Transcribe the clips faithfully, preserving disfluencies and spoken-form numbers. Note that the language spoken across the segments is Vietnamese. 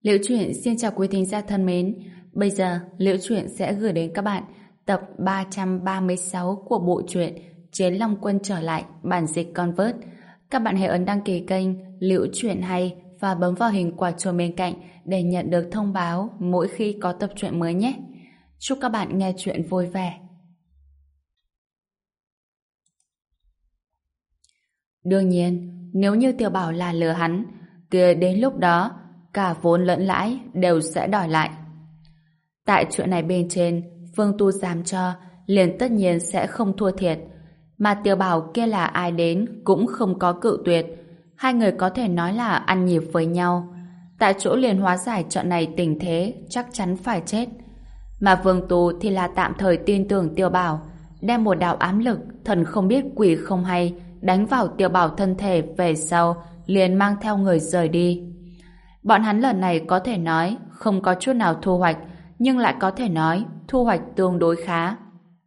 Liễu Chuyện xin chào quý thính giả thân mến. Bây giờ Liễu Chuyện sẽ gửi đến các bạn tập ba trăm ba mươi sáu của bộ truyện Chiến Long Quân trở lại bản dịch Convert. Các bạn hãy ấn đăng ký kênh Liễu Chuyện hay và bấm vào hình quả chuông bên cạnh để nhận được thông báo mỗi khi có tập truyện mới nhé. Chúc các bạn nghe truyện vui vẻ. Đương nhiên, nếu như Tiểu Bảo là lừa hắn, kia đến lúc đó cả vốn lẫn lãi đều sẽ đòi lại. Tại chuyện này bên trên, Vương Tu dám cho, liền tất nhiên sẽ không thua thiệt. Mà Tiểu Bảo kia là ai đến cũng không có cự tuyệt. Hai người có thể nói là ăn nhịp với nhau. Tại chỗ liền hóa giải trận này tình thế, chắc chắn phải chết. Mà Vương Tu thì là tạm thời tin tưởng Tiểu Bảo, đem một đạo ám lực, thần không biết quỷ không hay, đánh vào Tiểu Bảo thân thể về sau, liền mang theo người rời đi. Bọn hắn lần này có thể nói không có chút nào thu hoạch, nhưng lại có thể nói thu hoạch tương đối khá.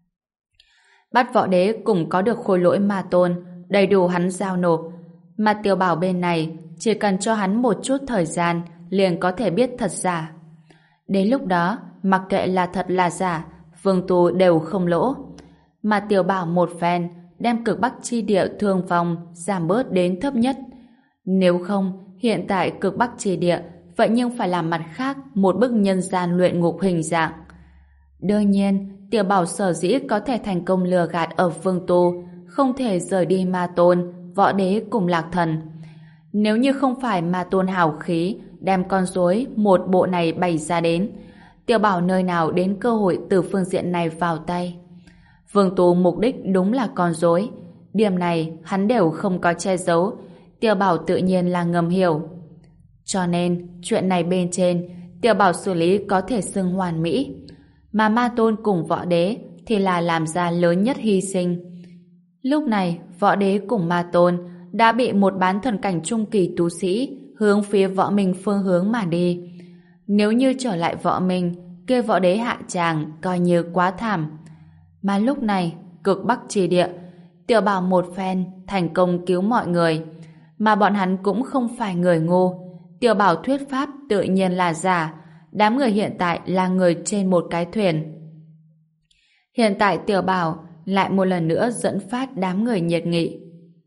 Bắt Võ Đế cùng có được khối lỗi ma tôn, đầy đủ hắn giao nộp. Mà Tiểu Bảo bên này chỉ cần cho hắn một chút thời gian liền có thể biết thật giả. Đến lúc đó, mặc kệ là thật là giả, Vương Tu đều không lỗ. Mà Tiểu Bảo một phen đem cực Bắc chi địa thương vong giảm bớt đến thấp nhất. Nếu không, hiện tại cực Bắc chi địa vậy nhưng phải làm mặt khác một bức nhân gian luyện ngục hình dạng. Đương nhiên, Tiểu Bảo sở dĩ có thể thành công lừa gạt ở Vương Tu, không thể rời đi Ma Tôn, Võ Đế cùng Lạc Thần. Nếu như không phải Ma Tôn hào khí đem con rối một bộ này bày ra đến, Tiểu Bảo nơi nào đến cơ hội từ phương diện này vào tay. Vương Tu mục đích đúng là con rối, điểm này hắn đều không có che giấu, Tiểu Bảo tự nhiên là ngầm hiểu. Cho nên, chuyện này bên trên, Tiểu Bảo xử lý có thể xưng hoàn mỹ. Mà Ma Tôn cùng Võ Đế thì là làm ra lớn nhất hy sinh. Lúc này, Võ Đế cùng Ma Tôn đã bị một bán thần cảnh trung kỳ tú sĩ hướng phía Võ Minh phương hướng mà đi. Nếu như trở lại Võ Minh, kia Võ Đế hạ tràng coi như quá thảm. Mà lúc này, cực Bắc chi địa, Tiểu Bảo một phen thành công cứu mọi người. Mà bọn hắn cũng không phải người ngu. Tiểu Bảo thuyết pháp tự nhiên là giả. Đám người hiện tại là người trên một cái thuyền. Hiện tại Tiểu Bảo lại một lần nữa dẫn phát đám người nhiệt nghị.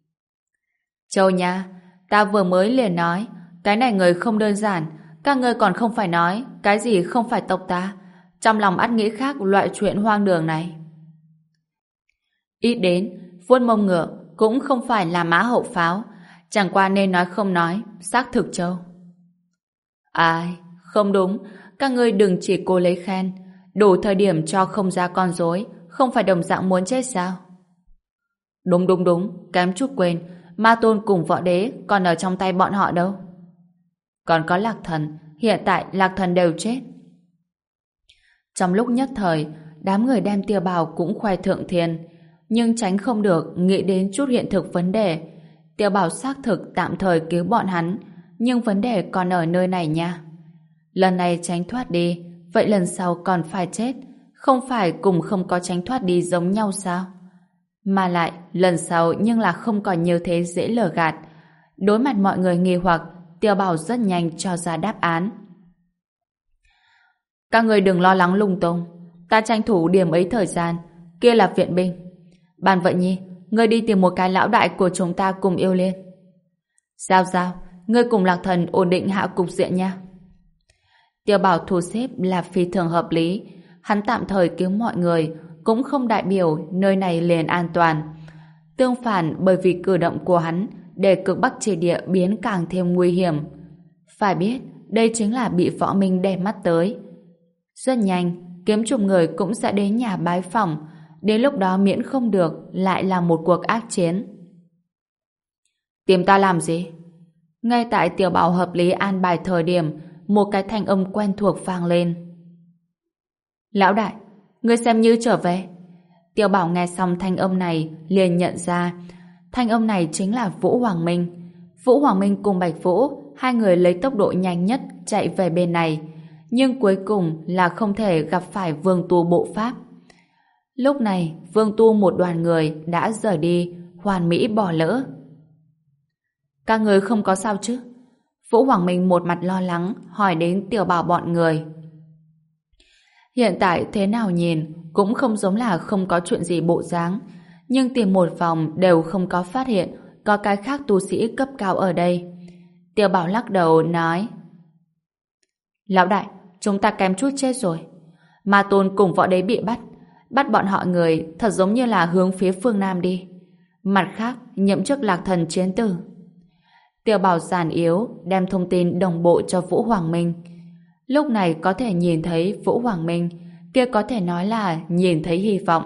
Châu nha, ta vừa mới liền nói, cái này người không đơn giản, các ngươi còn không phải nói, cái gì không phải tộc ta. Trong lòng ắt nghĩ khác loại chuyện hoang đường này. Ít đến, vuốt mông ngựa cũng không phải là mã hậu pháo, chẳng qua nên nói không nói, xác thực Châu. Ai, không đúng, các ngươi đừng chỉ cố lấy khen, đủ thời điểm cho không ra con rối, không phải đồng dạng muốn chết sao? Đúng đúng đúng, kém chút quên, Ma Tôn cùng Võ Đế còn ở trong tay bọn họ đâu. Còn có Lạc Thần, hiện tại Lạc Thần đều chết. Trong lúc nhất thời, đám người đem Tiểu Bảo cũng khoe thượng thiên, nhưng tránh không được nghĩ đến chút hiện thực vấn đề. Tiểu Bảo xác thực tạm thời cứu bọn hắn, nhưng vấn đề còn ở nơi này nha. Lần này tránh thoát đi, vậy lần sau còn phải chết, không phải cùng không có tránh thoát đi giống nhau sao? Mà lại, lần sau nhưng là không còn như thế dễ lừa gạt. Đối mặt mọi người nghi hoặc, Tiểu Bảo rất nhanh cho ra đáp án. Các người đừng lo lắng lung tung, ta tranh thủ điểm ấy thời gian, kia là viện binh. Bàn Vận Nhi, ngươi đi tìm một cái lão đại của chúng ta cùng yêu liên. Giao Giao, ngươi cùng Lạc Thần ổn định hạ cục diện nha. Tiểu Bảo thu xếp là phi thường hợp lý, hắn tạm thời cứu mọi người cũng không đại biểu nơi này liền an toàn. Tương phản, bởi vì cử động của hắn để cực Bắc chi địa biến càng thêm nguy hiểm. Phải biết, đây chính là bị Võ Minh để mắt tới. Rất nhanh, kiếm chục người cũng sẽ đến nhà bái phỏng, đến lúc đó miễn không được lại là một cuộc ác chiến. Tìm ta làm gì? Ngay tại Tiểu Bảo hợp lý an bài thời điểm, một cái thanh âm quen thuộc vang lên. Lão đại, ngươi xem như trở về. Tiểu Bảo nghe xong thanh âm này liền nhận ra thanh âm này chính là Vũ Hoàng Minh. Vũ Hoàng Minh cùng Bạch Vũ, hai người lấy tốc độ nhanh nhất chạy về bên này, nhưng cuối cùng là không thể gặp phải Vương Tu bộ pháp. Lúc này, Vương Tu một đoàn người đã rời đi, hoàn mỹ bỏ lỡ. Các người không có sao chứ? Vũ Hoàng Minh một mặt lo lắng hỏi đến Tiểu Bảo bọn người. Hiện tại thế nào nhìn cũng không giống là không có chuyện gì bộ dáng, nhưng tìm một vòng đều không có phát hiện có cái khác tu sĩ cấp cao ở đây. Tiểu Bảo lắc đầu nói: Lão đại, chúng ta kém chút chết rồi. Ma Tôn cùng võ đế bị bắt, bắt bọn họ người thật giống như là hướng phía phương Nam đi. Mặt khác, nhậm chức Lạc Thần chiến tử. Tiểu Bảo giản yếu đem thông tin đồng bộ cho Vũ Hoàng Minh. Lúc này có thể nhìn thấy Vũ Hoàng Minh, kia có thể nói là nhìn thấy hy vọng.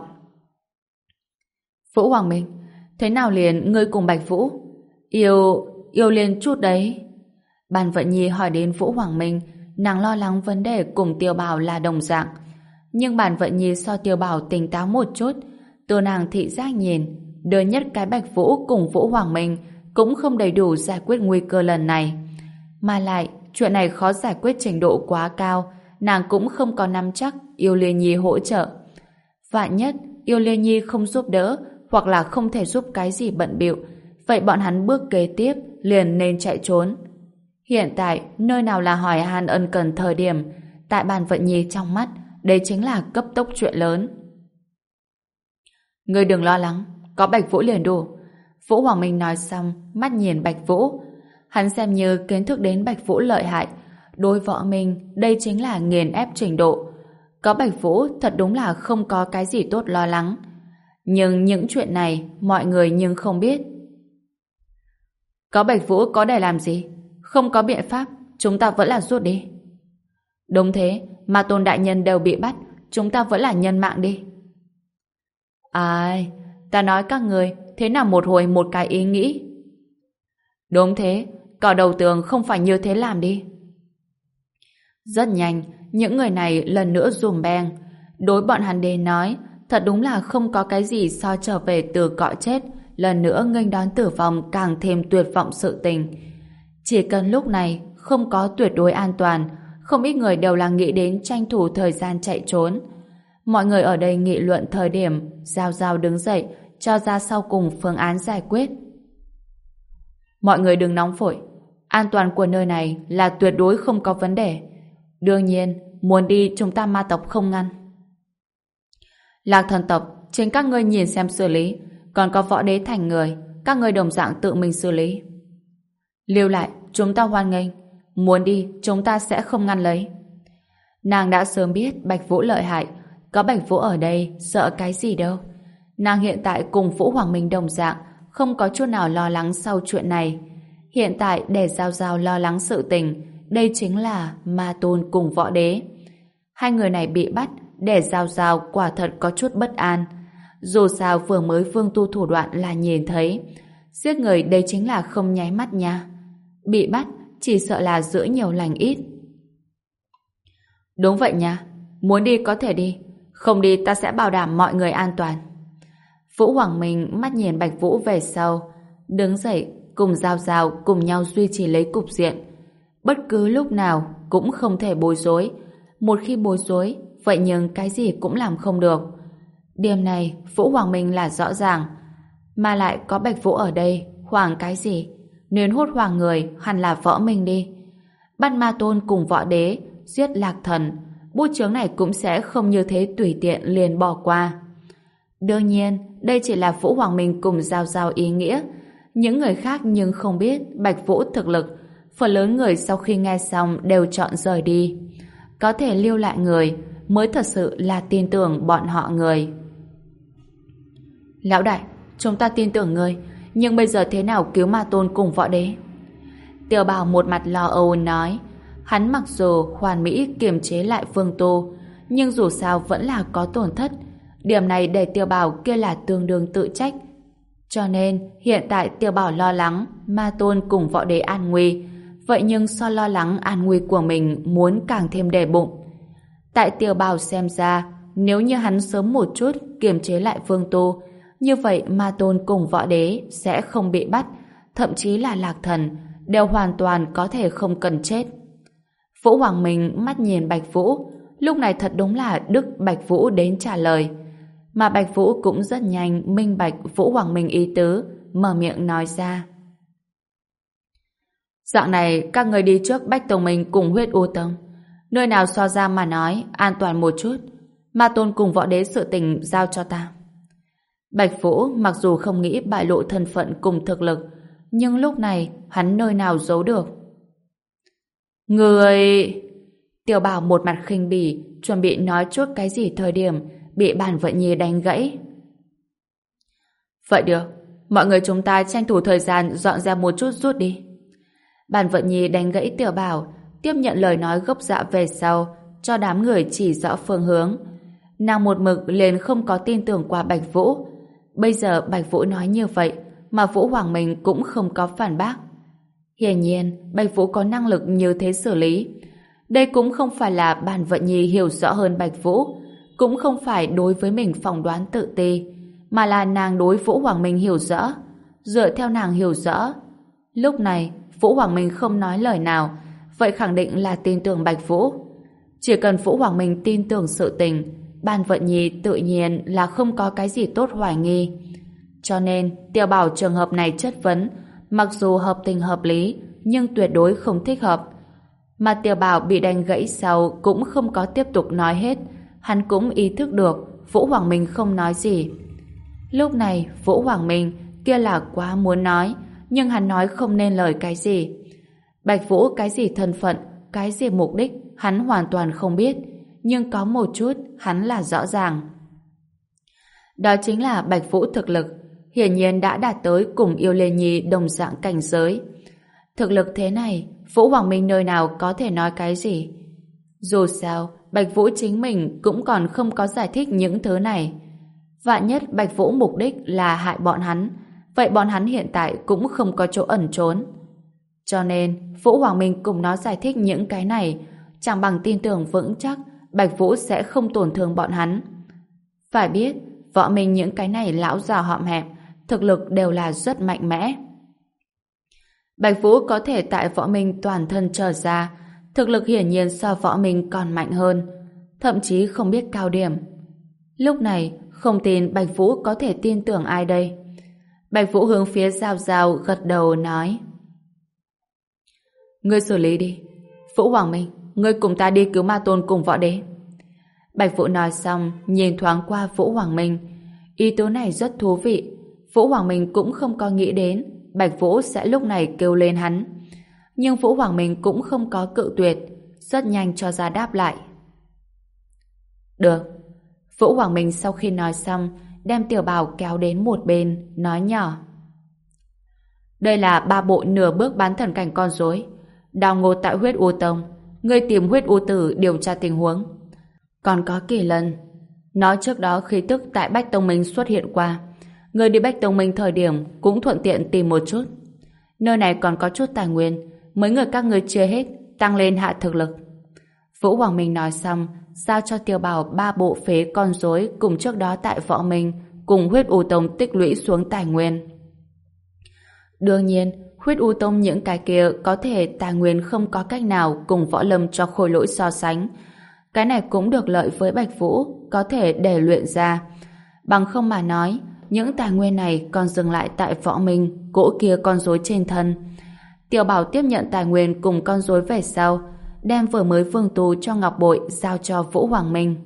Vũ Hoàng Minh, thế nào liền ngươi cùng Bạch Vũ? Yêu, yêu liền chút đấy. Bàn Vận Nhi hỏi đến Vũ Hoàng Minh, nàng lo lắng vấn đề cùng Tiểu Bảo là đồng dạng. Nhưng Bàn Vận Nhi so Tiểu Bảo tỉnh táo một chút, từ nàng thị giác nhìn, đưa nhất cái Bạch Vũ cùng Vũ Hoàng Minh cũng không đầy đủ giải quyết nguy cơ lần này. Mà lại, chuyện này khó giải quyết trình độ quá cao, nàng cũng không có nắm chắc Yêu Liên Nhi hỗ trợ. Vạn nhất, Yêu Liên Nhi không giúp đỡ, hoặc là không thể giúp cái gì bận bịu, vậy bọn hắn bước kế tiếp liền nên chạy trốn. Hiện tại, nơi nào là hỏi han ân cần thời điểm, tại Bàn Vận Nhi trong mắt, đây chính là cấp tốc chuyện lớn. Ngươi đừng lo lắng, có Bạch Vũ liền đủ. Vũ Hoàng Minh nói xong, mắt nhìn Bạch Vũ. Hắn xem như kiến thức đến Bạch Vũ lợi hại. Đối võ mình, đây chính là nghiền ép trình độ. Có Bạch Vũ thật đúng là không có cái gì tốt lo lắng. Nhưng những chuyện này, mọi người nhưng không biết. Có Bạch Vũ có để làm gì? Không có biện pháp, chúng ta vẫn là rút đi. Đúng thế, mà Tôn đại nhân đều bị bắt, chúng ta vẫn là nhân mạng đi. Ai, ta nói các người, thế nào một hồi một cái ý nghĩ? Đúng thế, cỏ đầu tường không phải như thế làm đi. Rất nhanh, những người này lần nữa dùm beng. Đối bọn hắn đến nói, thật đúng là không có cái gì so trở về từ cõi chết, lần nữa nghênh đón tử vong càng thêm tuyệt vọng sự tình. Chỉ cần lúc này không có tuyệt đối an toàn, không ít người đều là nghĩ đến tranh thủ thời gian chạy trốn. Mọi người ở đây nghị luận thời điểm, Giao Giao đứng dậy, cho ra sau cùng phương án giải quyết. Mọi người đừng nóng vội, an toàn của nơi này là tuyệt đối không có vấn đề. Đương nhiên, muốn đi chúng ta ma tộc không ngăn. Lạc Thần tộc, chính các ngươi nhìn xem xử lý, còn có võ đế thành người, các ngươi đồng dạng tự mình xử lý. Lưu lại, chúng ta hoan nghênh, muốn đi, chúng ta sẽ không ngăn lấy. Nàng đã sớm biết Bạch Vũ lợi hại, có Bạch Vũ ở đây, sợ cái gì đâu. Nàng hiện tại cùng Vũ Hoàng Minh đồng dạng, không có chút nào lo lắng sau chuyện này. Hiện tại để Giao Giao lo lắng sự tình, đây chính là Ma Tôn cùng võ đế. Hai người này bị bắt, để Giao Giao quả thật có chút bất an. Dù sao vừa mới Vương Tu thủ đoạn là nhìn thấy, giết người đây chính là không nháy mắt nha. Bị bắt, chỉ sợ là giữ nhiều lành ít. Đúng vậy nha, muốn đi có thể đi, không đi ta sẽ bảo đảm mọi người an toàn. Vũ Hoàng Minh mắt nhìn Bạch Vũ về sau, đứng dậy cùng Giao Giao cùng nhau duy trì lấy cục diện. Bất cứ lúc nào cũng không thể bối rối. Một khi bối rối, vậy nhưng cái gì cũng làm không được. Điểm này Vũ Hoàng Minh là rõ ràng. Mà lại có Bạch Vũ ở đây, hoảng cái gì? Nên hốt hoảng người hẳn là võ Minh đi. Bắt Ma Tôn cùng võ đế, giết Lạc Thần, bút chướng này cũng sẽ không như thế tùy tiện liền bỏ qua. Đương nhiên, đây chỉ là Vũ Hoàng Minh cùng Giao Giao ý nghĩa. Những người khác nhưng không biết Bạch Vũ thực lực. Phần lớn người sau khi nghe xong đều chọn rời đi. Có thể lưu lại người mới thật sự là tin tưởng bọn họ người. Lão đại, chúng ta tin tưởng người, nhưng bây giờ thế nào cứu Ma Tôn cùng võ đế? Tiểu Bảo một mặt lo âu nói. Hắn mặc dù hoàn mỹ kiềm chế lại Vương Tu, nhưng dù sao vẫn là có tổn thất. Điểm này để Tiểu Bảo kia là tương đương tự trách. Cho nên hiện tại Tiểu Bảo lo lắng Ma Tôn cùng võ đế an nguy, vậy nhưng so lo lắng an nguy của mình muốn càng thêm đè bụng. Tại Tiểu Bảo xem ra, nếu như hắn sớm một chút kiềm chế lại Vương Tu, như vậy Ma Tôn cùng võ đế sẽ không bị bắt, thậm chí là Lạc Thần đều hoàn toàn có thể không cần chết. Vũ Hoàng Minh mắt nhìn Bạch Vũ, lúc này thật đúng là Đức Bạch Vũ đến trả lời. Mà Bạch Vũ cũng rất nhanh minh bạch Vũ Hoàng Minh ý tứ, mở miệng nói ra. Dạng này các người đi trước Bách Tông Minh cùng Huyết U Tông. Nơi nào so ra mà nói an toàn một chút. Ma Tôn cùng Võ Đế sự tình giao cho ta. Bạch Vũ mặc dù không nghĩ bại lộ thân phận cùng thực lực, nhưng lúc này hắn nơi nào giấu được. Người... Tiểu Bảo một mặt khinh bỉ, chuẩn bị nói chút cái gì thời điểm bị Bàn Vận Nhi đánh gãy. Vậy được, mọi người chúng ta tranh thủ thời gian dọn ra một chút rút đi. Bàn Vận Nhi đánh gãy Tiểu Bảo, tiếp nhận lời nói gốc dạ về sau, cho đám người chỉ rõ phương hướng. Nàng một mực liền không có tin tưởng qua Bạch Vũ. Bây giờ Bạch Vũ nói như vậy, mà Vũ Hoàng Minh cũng không có phản bác. Hiển nhiên, Bạch Vũ có năng lực như thế xử lý. Đây cũng không phải là Bàn Vận Nhi hiểu rõ hơn Bạch Vũ, cũng không phải đối với mình phỏng đoán tự ti, mà là nàng đối Vũ Hoàng Minh hiểu rõ. Dựa theo nàng hiểu rõ, lúc này Vũ Hoàng Minh không nói lời nào, vậy khẳng định là tin tưởng Bạch Vũ. Chỉ cần Vũ Hoàng Minh tin tưởng sự tình, Bàn Vận Nhi tự nhiên là không có cái gì tốt hoài nghi. Cho nên, Tiểu Bảo trường hợp này chất vấn, mặc dù hợp tình hợp lý, nhưng tuyệt đối không thích hợp. Mà Tiểu Bảo bị đánh gãy sau cũng không có tiếp tục nói hết, hắn cũng ý thức được Vũ Hoàng Minh không nói gì. Lúc này, Vũ Hoàng Minh kia là quá muốn nói, nhưng hắn nói không nên lời cái gì. Bạch Vũ cái gì thân phận, cái gì mục đích, hắn hoàn toàn không biết, nhưng có một chút hắn là rõ ràng. Đó chính là Bạch Vũ thực lực, hiển nhiên đã đạt tới cùng Yêu Liên Nhi đồng dạng cảnh giới. Thực lực thế này, Vũ Hoàng Minh nơi nào có thể nói cái gì? Dù sao, Bạch Vũ chính mình cũng còn không có giải thích những thứ này. Vạn nhất Bạch Vũ mục đích là hại bọn hắn, vậy bọn hắn hiện tại cũng không có chỗ ẩn trốn. Cho nên, Vũ Hoàng Minh cùng nó giải thích những cái này, chẳng bằng tin tưởng vững chắc Bạch Vũ sẽ không tổn thương bọn hắn. Phải biết, Võ Minh những cái này lão già họm hẹm, thực lực đều là rất mạnh mẽ. Bạch Vũ có thể tại Võ Minh toàn thân trở ra, thực lực hiển nhiên so Võ Minh còn mạnh hơn, thậm chí không biết cao điểm. Lúc này, không tin Bạch Vũ có thể tin tưởng ai đây? Bạch Vũ hướng phía Giao Giao gật đầu nói: Ngươi xử lý đi. Vũ Hoàng Minh, ngươi cùng ta đi cứu Ma Tôn cùng Võ Đế. Bạch Vũ nói xong, nhìn thoáng qua Vũ Hoàng Minh. Ý tứ này rất thú vị. Vũ Hoàng Minh cũng không có nghĩ đến Bạch Vũ sẽ lúc này kêu lên hắn. Nhưng Vũ Hoàng Minh cũng không có cự tuyệt, rất nhanh cho ra đáp lại. Được. Vũ Hoàng Minh sau khi nói xong, đem Tiểu Bảo kéo đến một bên, nói nhỏ: Đây là ba bộ nửa bước bán thần cảnh con rối, đào ngột tại Huyết U Tông. Ngươi tìm Huyết U Tử điều tra tình huống. Còn có Kỳ Lân, nói trước đó khí tức tại Bách Tông Minh xuất hiện qua. Ngươi đi Bách Tông Minh thời điểm cũng thuận tiện tìm một chút. Nơi này còn có chút tài nguyên, mấy người các ngươi chia hết, tăng lên hạ thực lực. Vũ Hoàng Minh nói xong, giao cho Tiểu Bảo ba bộ phế con rối cùng trước đó tại Võ Minh cùng Huyết U Tông tích lũy xuống tài nguyên. Đương nhiên, Huyết U Tông những cái kia có thể tài nguyên không có cách nào cùng Võ Lâm cho Khôi Lỗi so sánh. Cái này cũng được lợi với Bạch Vũ, có thể để luyện ra. Bằng không mà nói, những tài nguyên này còn dừng lại tại Võ Minh, cỗ kia con rối trên thân. Tiểu Bảo tiếp nhận tài nguyên cùng con rối về sau, đem vừa mới vương tu cho ngọc bội giao cho Vũ Hoàng Minh.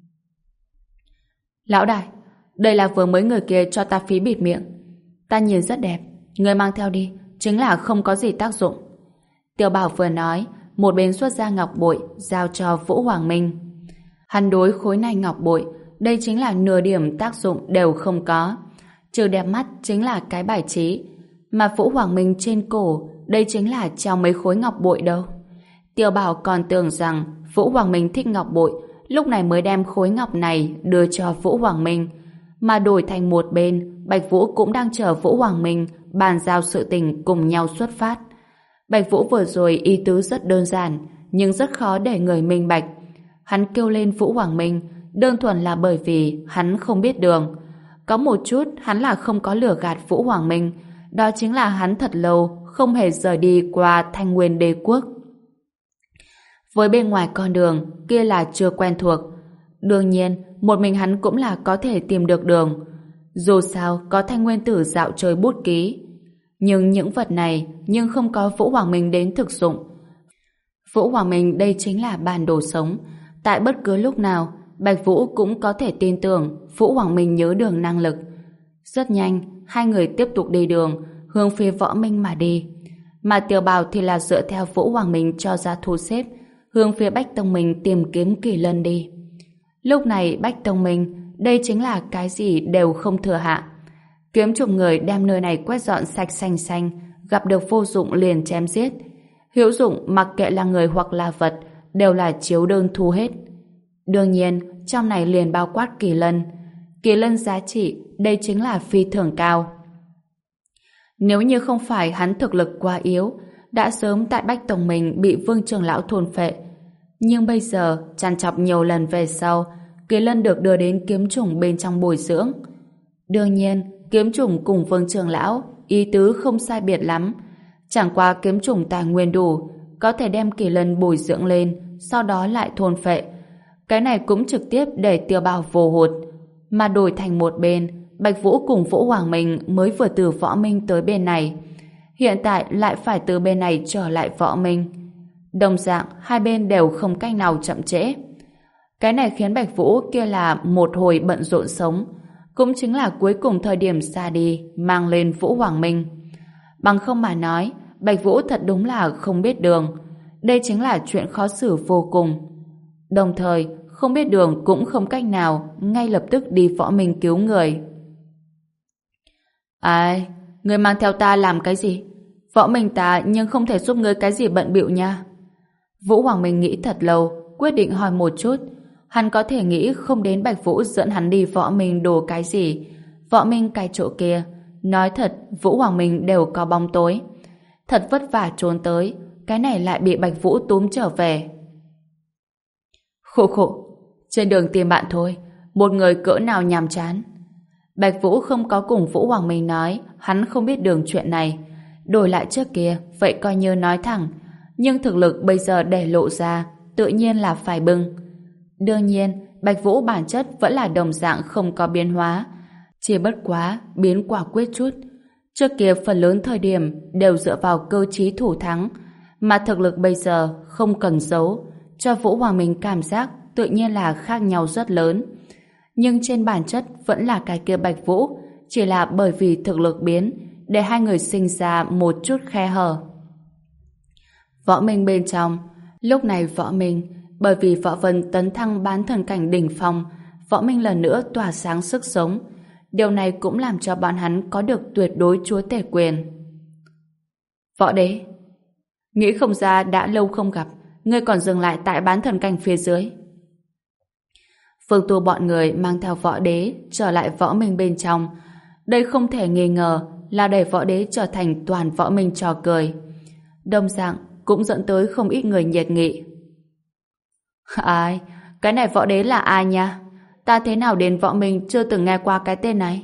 Lão đại, đây là vừa mới người kia cho ta phí bịt miệng. Ta nhìn rất đẹp, người mang theo đi, chính là không có gì tác dụng. Tiểu Bảo vừa nói, một bên xuất ra ngọc bội giao cho Vũ Hoàng Minh. Hắn đối khối này ngọc bội, đây chính là nửa điểm tác dụng đều không có. Trừ đẹp mắt chính là cái bài trí, mà Vũ Hoàng Minh trên cổ, đây chính là treo mấy khối ngọc bội đâu. Tiểu Bảo còn tưởng rằng Vũ Hoàng Minh thích ngọc bội, lúc này mới đem khối ngọc này đưa cho Vũ Hoàng Minh. Mà đổi thành một bên, Bạch Vũ cũng đang chờ Vũ Hoàng Minh bàn giao sự tình cùng nhau xuất phát. Bạch Vũ vừa rồi ý tứ rất đơn giản, nhưng rất khó để người minh bạch. Hắn kêu lên Vũ Hoàng Minh, đơn thuần là bởi vì hắn không biết đường. Có một chút hắn là không có lừa gạt Vũ Hoàng Minh, đó chính là hắn thật lâu không hề rời đi qua Thanh Nguyên Đế Quốc. Với bên ngoài con đường, kia là chưa quen thuộc. Đương nhiên, một mình hắn cũng là có thể tìm được đường. Dù sao, có Thanh Nguyên Tử dạo chơi bút ký. Nhưng những vật này nhưng không có Vũ Hoàng Minh đến thực dụng. Vũ Hoàng Minh đây chính là bản đồ sống. Tại bất cứ lúc nào, Bạch Vũ cũng có thể tin tưởng Vũ Hoàng Minh nhớ đường năng lực. Rất nhanh, hai người tiếp tục đi đường, hướng phía Võ Minh mà đi. Mà Tiểu Bảo thì là dựa theo Vũ Hoàng Minh cho ra thu xếp, hướng phía Bách Tông Minh tìm kiếm Kỳ Lân đi. Lúc này Bách Tông Minh, đây chính là cái gì đều không thừa hạ. Kiếm chục người đem nơi này quét dọn sạch xanh xanh, gặp được vô dụng liền chém giết. Hữu dụng mặc kệ là người hoặc là vật, đều là chiếu đơn thu hết. Đương nhiên, trong này liền bao quát Kỳ Lân. Kỳ Lân giá trị, đây chính là phi thường cao. Nếu như không phải hắn thực lực quá yếu, đã sớm tại Bách Tông Minh bị Vương Trưởng Lão thôn phệ. Nhưng bây giờ, trằn trọc nhiều lần về sau, Kỳ Lân được đưa đến kiếm chủng bên trong bồi dưỡng. Đương nhiên, kiếm chủng cùng Vương Trưởng Lão, ý tứ không sai biệt lắm. Chẳng qua kiếm chủng tài nguyên đủ, có thể đem Kỳ Lân bồi dưỡng lên, sau đó lại thôn phệ. Cái này cũng trực tiếp để Tiểu Bảo vô hụt. Mà đổi thành một bên, Bạch Vũ cùng Vũ Hoàng Minh mới vừa từ Võ Minh tới bên này. Hiện tại lại phải từ bên này trở lại Võ Minh. Đồng dạng, hai bên đều không cách nào chậm trễ. Cái này khiến Bạch Vũ kia là một hồi bận rộn sống. Cũng chính là cuối cùng thời điểm ra đi, mang lên Vũ Hoàng Minh. Bằng không mà nói, Bạch Vũ thật đúng là không biết đường. Đây chính là chuyện khó xử vô cùng. Đồng thời, không biết đường cũng không cách nào ngay lập tức đi Võ Minh cứu người. Ai, người mang theo ta làm cái gì? Võ Minh ta nhưng không thể giúp ngươi cái gì bận bịu nha. Vũ Hoàng Minh nghĩ thật lâu, quyết định hỏi một chút. Hắn có thể nghĩ không đến Bạch Vũ dẫn hắn đi Võ Minh đồ cái gì. Võ Minh cái chỗ kia, nói thật, Vũ Hoàng Minh đều có bóng tối. Thật vất vả trốn tới, cái này lại bị Bạch Vũ túm trở về. Khổ khổ, trên đường tìm bạn thôi, một người cỡ nào nhàm chán. Bạch Vũ không có cùng Vũ Hoàng Minh nói, hắn không biết đường chuyện này. Đổi lại trước kia, vậy coi như nói thẳng. Nhưng thực lực bây giờ để lộ ra, tự nhiên là phải bưng. Đương nhiên, Bạch Vũ bản chất vẫn là đồng dạng không có biến hóa. Chỉ bất quá, biến quả quyết chút. Trước kia phần lớn thời điểm đều dựa vào cơ trí thủ thắng. Mà thực lực bây giờ không cần giấu. Cho Vũ Hoàng Minh cảm giác tự nhiên là khác nhau rất lớn. Nhưng trên bản chất vẫn là cái kia Bạch Vũ, chỉ là bởi vì thực lực biến, để hai người sinh ra một chút khe hở. Võ Minh bên trong, lúc này Võ Minh, bởi vì Võ Vân tấn thăng bán thần cảnh đỉnh phong, Võ Minh lần nữa tỏa sáng sức sống. Điều này cũng làm cho bọn hắn có được tuyệt đối chúa tể quyền. Võ Đế, nghĩ không ra đã lâu không gặp, ngươi còn dừng lại tại bán thần cảnh phía dưới. Phương Tu bọn người mang theo Võ Đế trở lại Võ Minh bên trong. Đây không thể nghi ngờ là để Võ Đế trở thành toàn Võ Minh trò cười. Đồng dạng cũng dẫn tới không ít người nhiệt nghị. Ai? Cái này Võ Đế là ai nha? Ta thế nào đến Võ Minh chưa từng nghe qua cái tên này?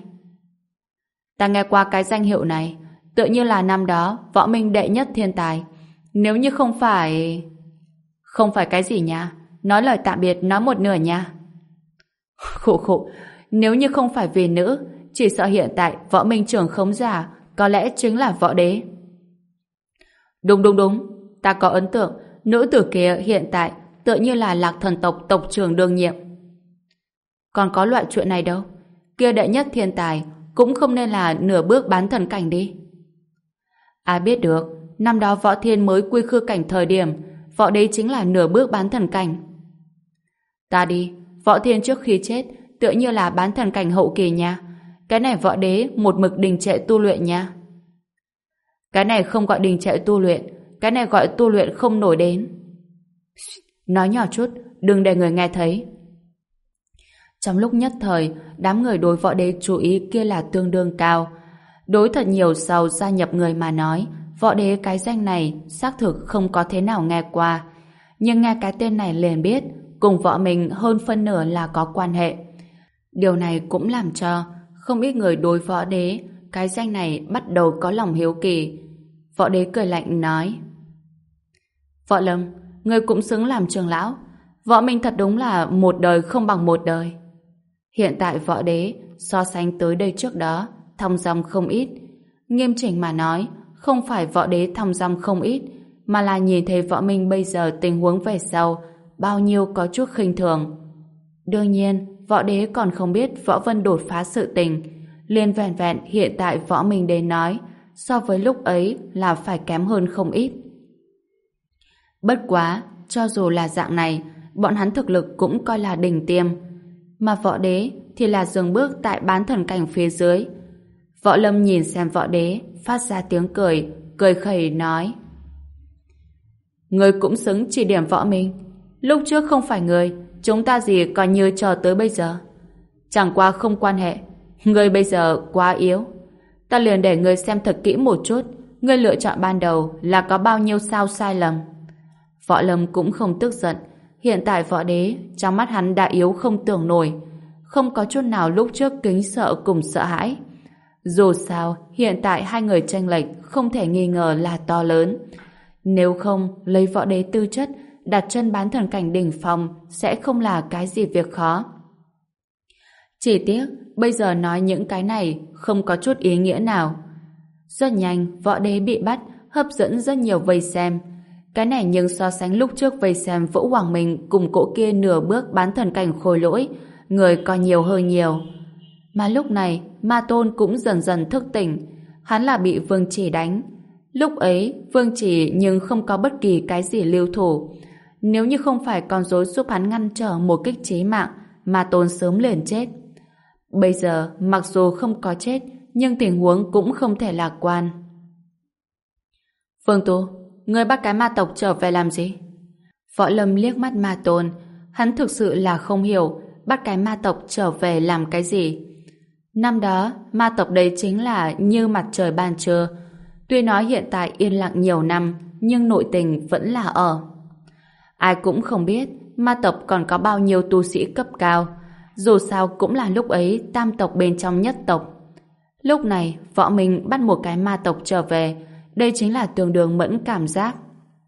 Ta nghe qua cái danh hiệu này, tựa như là năm đó Võ Minh đệ nhất thiên tài. Nếu như không phải... Không phải cái gì nha? Nói lời tạm biệt nói một nửa nha. Khổ khổ, nếu như không phải vì nữ, chỉ sợ hiện tại Võ Minh trưởng khống giả có lẽ chính là Võ Đế. Đúng đúng đúng, ta có ấn tượng nữ tử kia hiện tại tựa như là Lạc Thần tộc tộc trưởng đương nhiệm. Còn có loại chuyện này đâu, kia đệ nhất thiên tài cũng không nên là nửa bước bán thần cảnh đi. Ai biết được, năm đó Võ Thiên mới quy khư cảnh thời điểm, Võ Đế chính là nửa bước bán thần cảnh. Ta đi, Võ Thiên trước khi chết tựa như là bán thần cảnh hậu kỳ nha. Cái này Võ Đế một mực đình trệ tu luyện nha. Cái này không gọi đình trệ tu luyện, cái này gọi tu luyện không nổi đến. Nói nhỏ chút, đừng để người nghe thấy. Trong lúc nhất thời, đám người đối Võ Đế chú ý kia là tương đương cao. Đối thật nhiều sau gia nhập người mà nói, Võ Đế cái danh này xác thực không có thế nào nghe qua. Nhưng nghe cái tên này liền biết cùng Võ Minh hơn phân nửa là có quan hệ. Điều này cũng làm cho không ít người đối Võ Đế cái danh này bắt đầu có lòng hiếu kỳ. Võ Đế cười lạnh nói: Võ Lâm, người cũng xứng làm trưởng lão. Võ Minh thật đúng là một đời không bằng một đời. Hiện tại Võ Đế so sánh tới đây trước đó thong dong không ít. Nghiêm chỉnh mà nói, không phải võ đế thong dong không ít, mà là nhìn thấy võ minh bây giờ tình huống về sau, bao nhiêu có chút khinh thường. Đương nhiên, võ đế còn không biết Võ Vân đột phá sự tình, liền vẹn vẹn hiện tại võ minh đến nói, so với lúc ấy là phải kém hơn không ít. Bất quá, cho dù là dạng này, bọn hắn thực lực cũng coi là đỉnh tiêm, mà võ đế thì là dừng bước tại bán thần cảnh phía dưới. Võ Lâm nhìn xem võ đế, phát ra tiếng cười, cười khẩy nói: Người cũng xứng chỉ điểm võ minh. Lúc trước không phải người, chúng ta gì còn như chờ tới bây giờ. Chẳng qua không quan hệ, người bây giờ quá yếu. Ta liền để người xem thật kỹ một chút, người lựa chọn ban đầu là có bao nhiêu sao sai lầm. Võ Lâm cũng không tức giận. Hiện tại võ đế, trong mắt hắn đã yếu không tưởng nổi, không có chút nào lúc trước kính sợ cùng sợ hãi. Dù sao, hiện tại hai người chênh lệch không thể nghi ngờ là to lớn. Nếu không, lấy võ đế tư chất, đặt chân bán thần cảnh đỉnh phong sẽ không là cái gì việc khó. Chỉ tiếc, bây giờ nói những cái này không có chút ý nghĩa nào. Rất nhanh, võ đế bị bắt, hấp dẫn rất nhiều vây xem. Cái này nhưng so sánh lúc trước vây xem Vũ Hoàng Minh cùng cỗ kia nửa bước bán thần cảnh khôi lỗi, người còn nhiều hơn nhiều. Mà lúc này, Ma Tôn cũng dần dần thức tỉnh. Hắn là bị Vương Chỉ đánh. Lúc ấy, Vương Chỉ nhưng không có bất kỳ cái gì lưu thủ. Nếu như không phải con rối giúp hắn ngăn trở một kích chí mạng, Ma Tôn sớm liền chết. Bây giờ, mặc dù không có chết, nhưng tình huống cũng không thể lạc quan. Phương Tu, người bắt cái ma tộc trở về làm gì? Võ Lâm liếc mắt Ma Tôn, hắn thực sự là không hiểu bắt cái ma tộc trở về làm cái gì. Năm đó, ma tộc đấy chính là như mặt trời ban trưa. Tuy nói hiện tại yên lặng nhiều năm, nhưng nội tình vẫn là ở. Ai cũng không biết ma tộc còn có bao nhiêu tu sĩ cấp cao. Dù sao cũng là lúc ấy tam tộc bên trong nhất tộc. Lúc này, võ minh bắt một cái ma tộc trở về. Đây chính là tương đương mẫn cảm giác.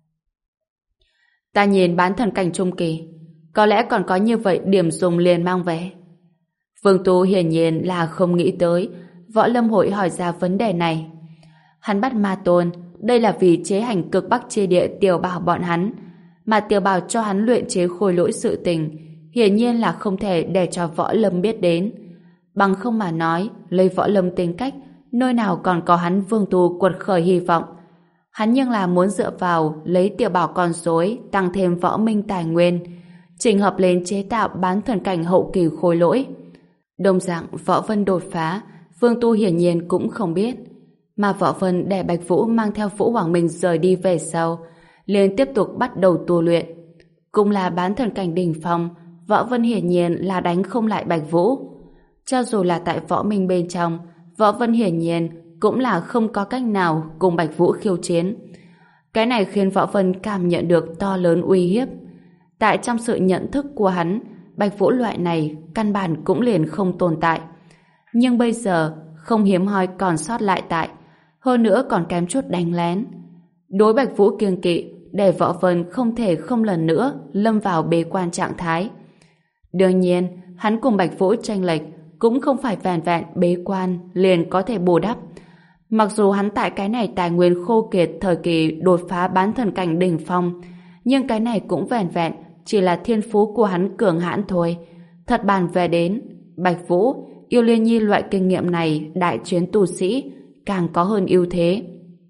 Ta nhìn bán thần cảnh trung kỳ, có lẽ còn có như vậy điểm dùng liền mang về. Vương Tu hiển nhiên là không nghĩ tới Võ Lâm hội hỏi ra vấn đề này. Hắn bắt Ma Tôn, đây là vì chế hành cực bắc chi địa Tiểu Bảo bọn hắn, mà Tiểu Bảo cho hắn luyện chế khôi lỗi sự tình, hiển nhiên là không thể để cho Võ Lâm biết đến. Bằng không mà nói, lấy Võ Lâm tính cách, nơi nào còn có hắn Vương Tu quật khởi hy vọng. Hắn nhưng là muốn dựa vào lấy Tiểu Bảo con rối tăng thêm võ minh tài nguyên, chỉnh hợp lên chế tạo bán thần cảnh hậu kỳ khôi lỗi. Đồng dạng Võ Vân đột phá, Vương Tu hiển nhiên cũng không biết. Mà Võ Vân để Bạch Vũ mang theo Vũ Hoàng Minh rời đi về sau, liền tiếp tục bắt đầu tu luyện. Cũng là bán thần cảnh đỉnh phong, Võ Vân hiển nhiên là đánh không lại Bạch Vũ. Cho dù là tại võ minh bên trong, Võ Vân hiển nhiên cũng là không có cách nào cùng Bạch Vũ khiêu chiến. Cái này khiến Võ Vân cảm nhận được to lớn uy hiếp. Tại trong sự nhận thức của hắn, Bạch Vũ loại này căn bản cũng liền không tồn tại. Nhưng bây giờ, không hiếm hoi còn sót lại tại, hơn nữa còn kém chút đánh lén. Đối Bạch Vũ kiêng kỵ, để Võ Vân không thể không lần nữa lâm vào bế quan trạng thái. Đương nhiên, hắn cùng Bạch Vũ chênh lệch cũng không phải vẹn vẹn bế quan liền có thể bù đắp. Mặc dù hắn tại cái này tài nguyên khô kiệt thời kỳ đột phá bán thần cảnh đỉnh phong, nhưng cái này cũng vẹn vẹn chỉ là thiên phú của hắn cường hãn thôi. Thật bàn về đến, Bạch Vũ, Yêu Liên Nhi loại kinh nghiệm này đại chiến tu sĩ càng có hơn ưu thế.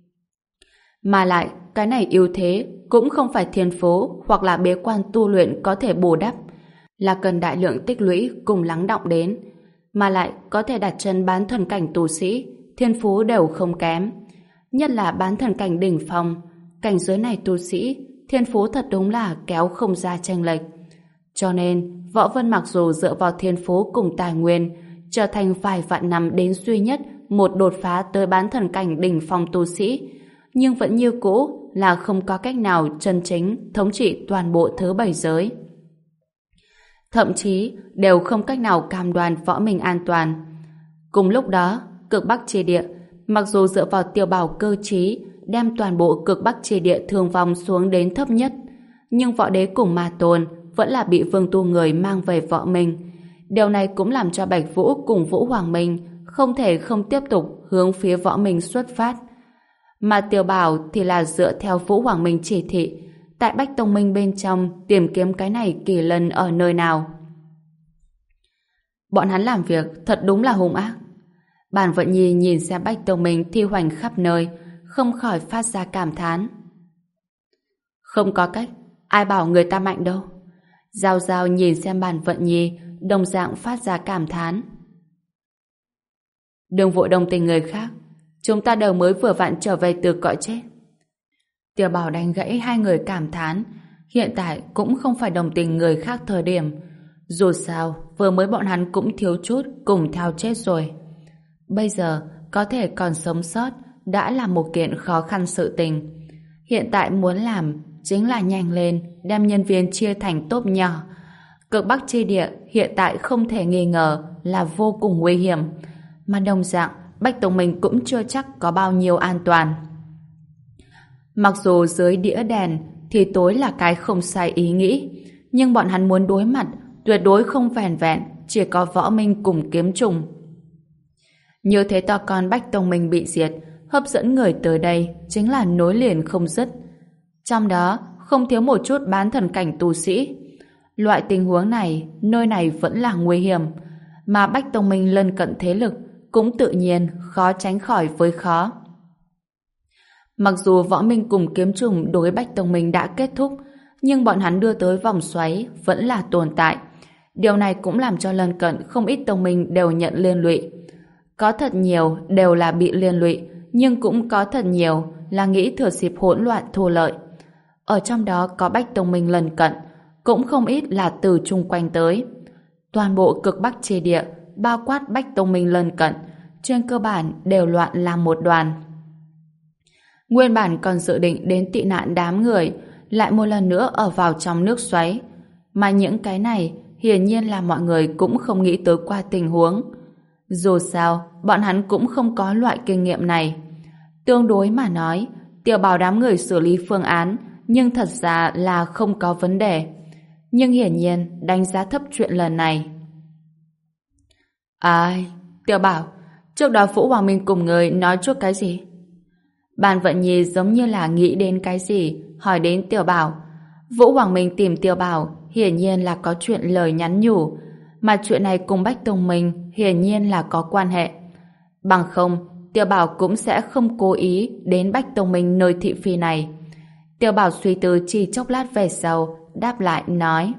Mà lại, cái này ưu thế cũng không phải thiên phú hoặc là bế quan tu luyện có thể bù đắp, là cần đại lượng tích lũy cùng lắng đọng đến. Mà lại có thể đặt chân bán thần cảnh tu sĩ, thiên phú đều không kém. Nhất là bán thần cảnh đỉnh phong, cảnh giới này tu sĩ, thiên phú thật đúng là kéo không ra chênh lệch. Cho nên, Võ Vân mặc dù dựa vào thiên phú cùng tài nguyên, trở thành vài vạn năm đến duy nhất một đột phá tới bán thần cảnh đỉnh phong tu sĩ, nhưng vẫn như cũ là không có cách nào chân chính thống trị toàn bộ thứ bảy giới. Thậm chí đều không cách nào cam đoan võ minh an toàn. Cùng lúc đó, cực bắc chi địa, mặc dù dựa vào Tiểu Bảo cơ trí đem toàn bộ cực bắc chi địa thương vong xuống đến thấp nhất, nhưng võ đế cùng Ma Tôn vẫn là bị Vương Tu người mang về võ minh. Điều này cũng làm cho Bạch Vũ cùng Vũ Hoàng Minh không thể không tiếp tục hướng phía Võ Minh xuất phát. Mà Tiểu Bảo thì là dựa theo Vũ Hoàng Minh chỉ thị, tại Bách Tông Minh bên trong tìm kiếm cái này kỳ lân ở nơi nào. Bọn hắn làm việc thật đúng là hung ác. Bàn Vận Nhi nhìn xem Bách Tông Minh thi hoành khắp nơi, không khỏi phát ra cảm thán. Không có cách, ai bảo người ta mạnh đâu. Giao Giao nhìn xem Bàn Vận Nhi, đồng dạng phát ra cảm thán. Đừng vội đồng tình người khác, chúng ta đều mới vừa vặn trở về từ cõi chết. Tiểu Bảo đánh gãy hai người cảm thán, hiện tại cũng không phải đồng tình người khác thời điểm. Dù sao, vừa mới bọn hắn cũng thiếu chút cùng theo chết rồi. Bây giờ, có thể còn sống sót đã là một kiện khó khăn sự tình. Hiện tại muốn làm chính là nhanh lên đem nhân viên chia thành tốp nhỏ. Cực Bắc chi địa hiện tại không thể nghi ngờ là vô cùng nguy hiểm, mà đồng dạng Bách Tông Minh cũng chưa chắc có bao nhiêu an toàn. Mặc dù dưới đĩa đèn thì tối là cái không sai ý nghĩ, nhưng bọn hắn muốn đối mặt tuyệt đối không vẻn vẹn chỉ có Võ Minh cùng Kiếm Trùng. Như thế to con Bách Tông Minh bị diệt, hấp dẫn người tới đây chính là nối liền không dứt. Trong đó không thiếu một chút bán thần cảnh tu sĩ. Loại tình huống này, nơi này vẫn là nguy hiểm, mà Bách Tông Minh lân cận thế lực cũng tự nhiên khó tránh khỏi với khó. Mặc dù Võ Minh cùng Kiếm Trùng đối Bách Tông Minh đã kết thúc, nhưng bọn hắn đưa tới vòng xoáy vẫn là tồn tại. Điều này cũng làm cho lân cận không ít tông minh đều nhận liên lụy. Có thật nhiều đều là bị liên lụy, nhưng cũng có thật nhiều là nghĩ thừa dịp hỗn loạn thu lợi. Ở trong đó có Bách Tông Minh lân cận, cũng không ít là từ chung quanh tới. Toàn bộ cực Bắc chi địa, bao quát Bách Tông Minh lân cận, trên cơ bản đều loạn làm một đoàn. Nguyên bản còn dự định đến tị nạn đám người, lại một lần nữa ở vào trong nước xoáy. Mà những cái này hiển nhiên là mọi người cũng không nghĩ tới qua tình huống. Dù sao, bọn hắn cũng không có loại kinh nghiệm này. Tương đối mà nói, Tiểu Bảo đám người xử lý phương án, nhưng thật ra là không có vấn đề. Nhưng hiển nhiên đánh giá thấp chuyện lần này. Ai, Tiểu Bảo, trước đó Vũ Hoàng Minh cùng người nói chút cái gì? Bàn Vận Nhi giống như là nghĩ đến cái gì, hỏi đến Tiểu Bảo. Vũ Hoàng Minh tìm Tiểu Bảo hiển nhiên là có chuyện lời nhắn nhủ, mà chuyện này cùng Bách Tông Minh hiển nhiên là có quan hệ. Bằng không, Tiểu Bảo cũng sẽ không cố ý đến Bách Tông Minh nơi thị phi này. Tiểu Bảo suy tư chỉ chốc lát về sau, đáp lại nói: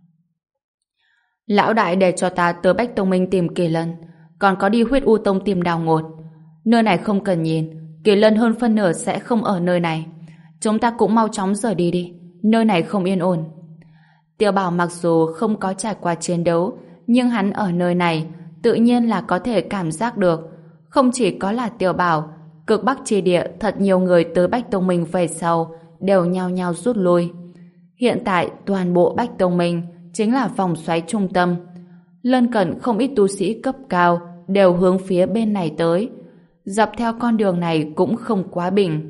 Lão đại để cho ta tới Bách Tông Minh tìm Kỳ Lân, còn có đi Huyết U Tông tìm Đào Ngột. Nơi này không cần nhìn, Kỳ Lân hơn phân nửa sẽ không ở nơi này. Chúng ta cũng mau chóng rời đi đi, nơi này không yên ổn. Tiểu Bảo mặc dù không có trải qua chiến đấu, nhưng hắn ở nơi này tự nhiên là có thể cảm giác được. Không chỉ có là Tiểu Bảo, cực Bắc chi địa thật nhiều người tới Bách Tông Minh về sau đều nhao nhao rút lui. Hiện tại toàn bộ Bách Tông Minh chính là vòng xoáy trung tâm. Lân cận không ít tu sĩ cấp cao đều hướng phía bên này tới. Dọc theo con đường này cũng không quá bình.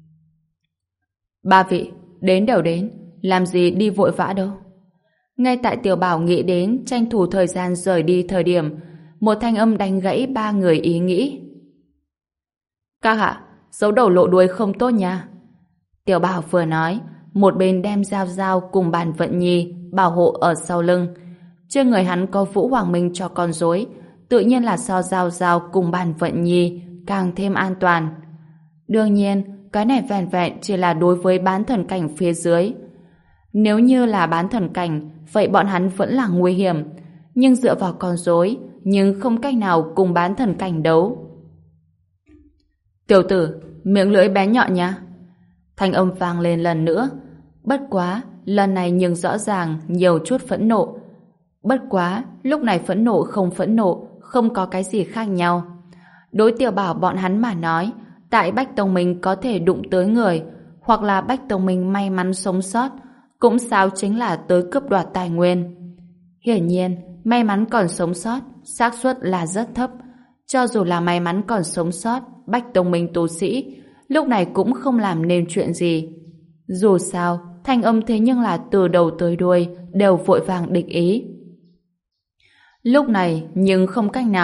Ba vị, đến đều đến, làm gì đi vội vã đâu. Ngay tại Tiểu Bảo nghĩ đến tranh thủ thời gian rời đi thời điểm, một thanh âm đánh gãy ba người ý nghĩ. Các hạ, giấu đầu lộ đuôi không tốt nha. Tiểu Bảo vừa nói, một bên đem Giao Giao cùng Bàn Vận Nhi bảo hộ ở sau lưng. Trên người hắn có Vũ Hoàng Minh cho con rối, tự nhiên là so Giao Giao cùng Bàn Vận Nhi càng thêm an toàn. Đương nhiên, cái này vẹn vẹn chỉ là đối với bán thần cảnh phía dưới. Nếu như là bán thần cảnh, vậy bọn hắn vẫn là nguy hiểm, nhưng dựa vào con rối, nhưng không cách nào cùng bán thần cảnh đấu. Tiểu tử, miệng lưỡi bé nhọn nha. Thanh âm vang lên lần nữa. Bất quá, lần này nhưng rõ ràng nhiều chút phẫn nộ. Bất quá, lúc này phẫn nộ không phẫn nộ, không có cái gì khác nhau. Đối Tiểu Bảo bọn hắn mà nói, tại Bách Tông Minh có thể đụng tới người, hoặc là Bách Tông Minh may mắn sống sót, cũng sao chính là tới cướp đoạt tài nguyên. Hiển nhiên, may mắn còn sống sót, xác suất là rất thấp. Cho dù là may mắn còn sống sót, Bách Tông Minh tu sĩ, lúc này cũng không làm nên chuyện gì. Dù sao, thanh âm thế nhưng là từ đầu tới đuôi đều vội vàng địch ý. Lúc này, nhưng không cách nào,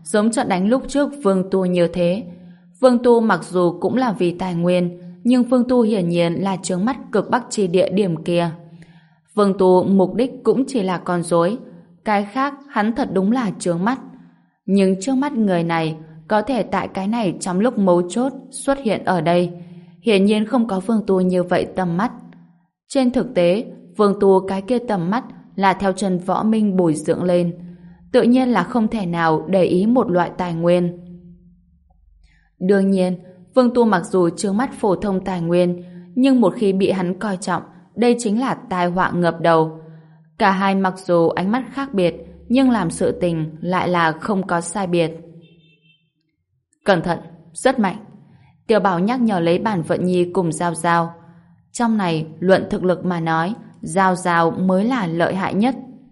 giống trận đánh lúc trước Vương Tu như thế. Vương Tu mặc dù cũng là vì tài nguyên, nhưng Vương Tu hiển nhiên là chướng mắt cực bắc chi địa điểm kia. Vương Tu mục đích cũng chỉ là con rối, cái khác hắn thật đúng là chướng mắt. Nhưng trước mắt người này có thể tại cái này trong lúc mấu chốt xuất hiện ở đây, hiển nhiên không có Vương Tu như vậy tầm mắt. Trên thực tế, Vương Tu cái kia tầm mắt là theo Trần Võ Minh bồi dưỡng lên, tự nhiên là không thể nào để ý một loại tài nguyên. Đương nhiên, Vương Tu mặc dù chướng mắt phổ thông tài nguyên, nhưng một khi bị hắn coi trọng, đây chính là tai họa ngập đầu. Cả hai mặc dù ánh mắt khác biệt, nhưng làm sự tình lại là không có sai biệt. Cẩn thận, rất mạnh. Tiểu Bảo nhắc nhở lấy Bản Vận Nhi cùng Giao Giao. Trong này, luận thực lực mà nói, Giao Giao mới là lợi hại nhất.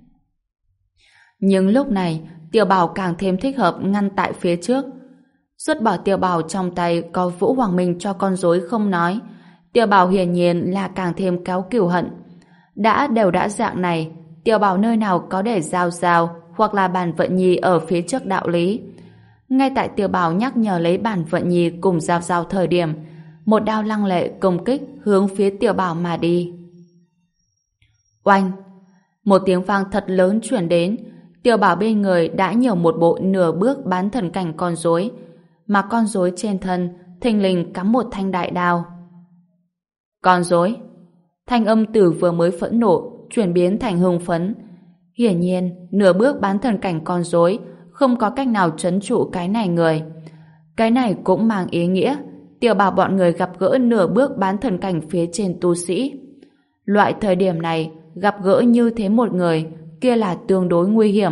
Nhưng lúc này, Tiểu Bảo càng thêm thích hợp ngăn tại phía trước. Rút bỏ Tiểu Bảo trong tay có Vũ Hoàng Minh cho con rối không nói, Tiểu Bảo hiển nhiên là càng thêm kéo cừu hận. Đã đều đã dạng này, Tiểu Bảo nơi nào có để Giao Giao hoặc là Bản Vận Nhi ở phía trước đạo lý. Ngay tại Tiểu Bảo nhắc nhở lấy Bản Vận Nhi cùng Giao Giao thời điểm, một đao lăng lệ công kích hướng phía Tiểu Bảo mà đi. Oanh! Một tiếng vang thật lớn chuyển đến, Tiểu Bảo bên người đã nhiều một bộ nửa bước bán thần cảnh con rối, mà con rối trên thân thình lình cắm một thanh đại đao. Con rối! Thanh âm từ vừa mới phẫn nộ chuyển biến thành hưng phấn. Hiển nhiên, nửa bước bán thần cảnh con rối không có cách nào trấn trụ cái này người. Cái này cũng mang ý nghĩa Tiểu Bảo bọn người gặp gỡ nửa bước bán thần cảnh phía trên tu sĩ. Loại thời điểm này gặp gỡ như thế một người kia là tương đối nguy hiểm.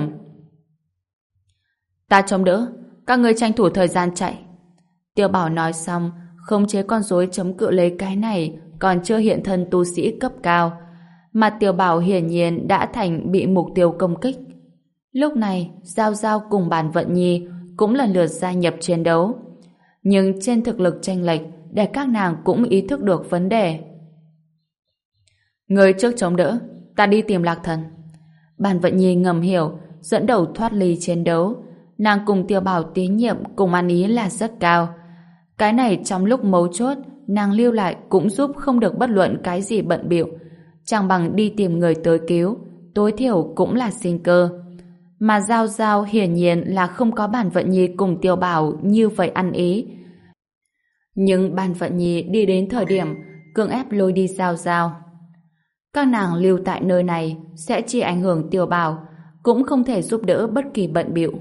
Ta chống đỡ, các ngươi tranh thủ thời gian chạy. Tiểu Bảo nói xong, khống chế con rối chống cự lấy cái này còn chưa hiện thân tu sĩ cấp cao, mà Tiểu Bảo hiển nhiên đã thành bị mục tiêu công kích. Lúc này, Giao Giao cùng Bản Vận Nhi cũng lần lượt gia nhập chiến đấu. Nhưng trên thực lực chênh lệch để các nàng cũng ý thức được vấn đề. Người trước chống đỡ, ta đi tìm Lạc Thần. Bản Vận Nhi ngầm hiểu, dẫn đầu thoát ly chiến đấu. Nàng cùng Tiểu Bảo tín nhiệm cùng ăn ý là rất cao. Cái này trong lúc mấu chốt, nàng lưu lại cũng giúp không được bất luận cái gì bận bịu. Chẳng bằng đi tìm người tới cứu, tối thiểu cũng là sinh cơ. Mà Giao Giao hiển nhiên là không có Bản Vận Nhi cùng Tiểu Bảo như vậy ăn ý. Nhưng Bản Vận Nhi đi đến thời điểm cưỡng ép lôi đi Giao Giao. Các nàng lưu tại nơi này sẽ chỉ ảnh hưởng Tiểu Bảo, cũng không thể giúp đỡ bất kỳ bận bịu.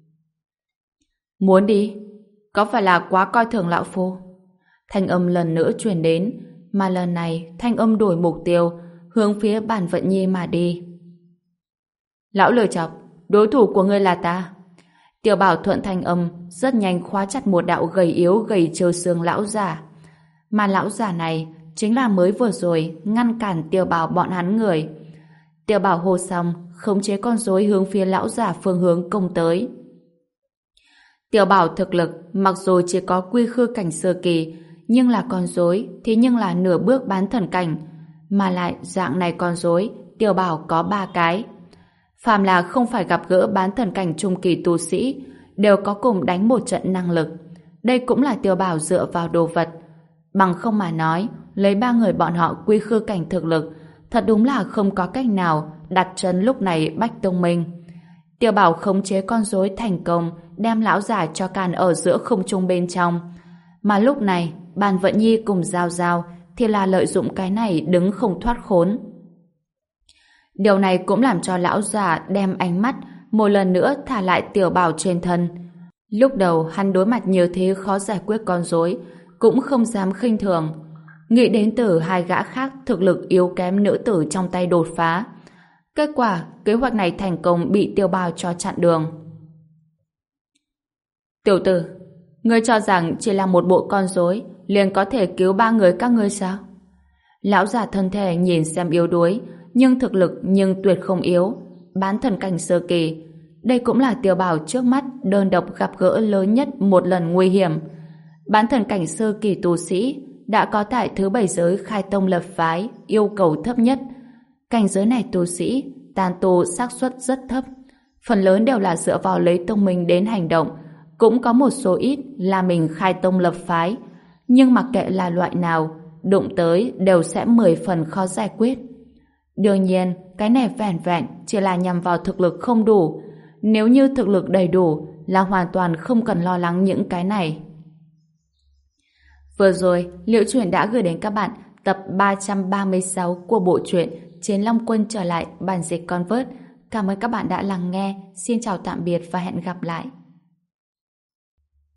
Muốn đi? Có phải là quá coi thường lão phu? Thanh âm lần nữa truyền đến, mà lần này thanh âm đổi mục tiêu, hướng phía Bản Vận Nhi mà đi. Lão lừa chọc, đối thủ của ngươi là ta. Tiểu Bảo thuận thanh âm rất nhanh khóa chặt một đạo gầy yếu gầy trơ xương lão giả, mà lão giả này chính là mới vừa rồi ngăn cản Tiểu Bảo bọn hắn người. Tiểu Bảo hô xong, khống chế con rối hướng phía lão giả phương hướng công tới. Tiểu Bảo thực lực mặc dù chỉ có quy khư cảnh sơ kỳ, nhưng là con rối thì nhưng là nửa bước bán thần cảnh, mà lại dạng này con rối Tiểu Bảo có ba cái. Phàm là không phải gặp gỡ bán thần cảnh trung kỳ tu sĩ, đều có cùng đánh một trận năng lực. Đây cũng là Tiểu Bảo dựa vào đồ vật. Bằng không mà nói, lấy ba người bọn họ quy khư cảnh thực lực, thật đúng là không có cách nào đặt chân lúc này Bách Tông Minh. Tiểu Bảo khống chế con rối thành công, đem lão giả cho càn ở giữa không trung bên trong. Mà lúc này, Bản Vận Nhi cùng Giao Giao thì là lợi dụng cái này đứng không thoát khốn. Điều này cũng làm cho lão già đem ánh mắt một lần nữa thả lại Tiểu Bảo trên thân. Lúc đầu hắn đối mặt như thế khó giải quyết con rối, cũng không dám khinh thường. Nghĩ đến từ hai gã khác thực lực yếu kém nữ tử trong tay đột phá. Kết quả, kế hoạch này thành công bị Tiểu Bảo cho chặn đường. Tiểu tử, ngươi cho rằng chỉ là một bộ con rối liền có thể cứu ba người các ngươi sao? Lão già thân thể nhìn xem yếu đuối, nhưng thực lực nhưng tuyệt không yếu, bán thần cảnh sơ kỳ. Đây cũng là Tiểu Bảo trước mắt đơn độc gặp gỡ lớn nhất một lần nguy hiểm. Bán thần cảnh sơ kỳ tu sĩ đã có tại thứ bảy giới khai tông lập phái, yêu cầu thấp nhất. Cảnh giới này tu sĩ tàn tu xác suất rất thấp. Phần lớn đều là dựa vào lấy tông mình đến hành động, cũng có một số ít là mình khai tông lập phái, nhưng mặc kệ là loại nào, đụng tới đều sẽ mười phần khó giải quyết. Đương nhiên, cái này vẻn vẹn chỉ là nhằm vào thực lực không đủ. Nếu như thực lực đầy đủ là hoàn toàn không cần lo lắng những cái này. Vừa rồi, Liễu Chuyện đã gửi đến các bạn tập ba trăm ba mươi sáu của bộ truyện Chiến Long Quân trở lại bản dịch Convert. Cảm ơn các bạn đã lắng nghe. Xin chào tạm biệt và hẹn gặp lại.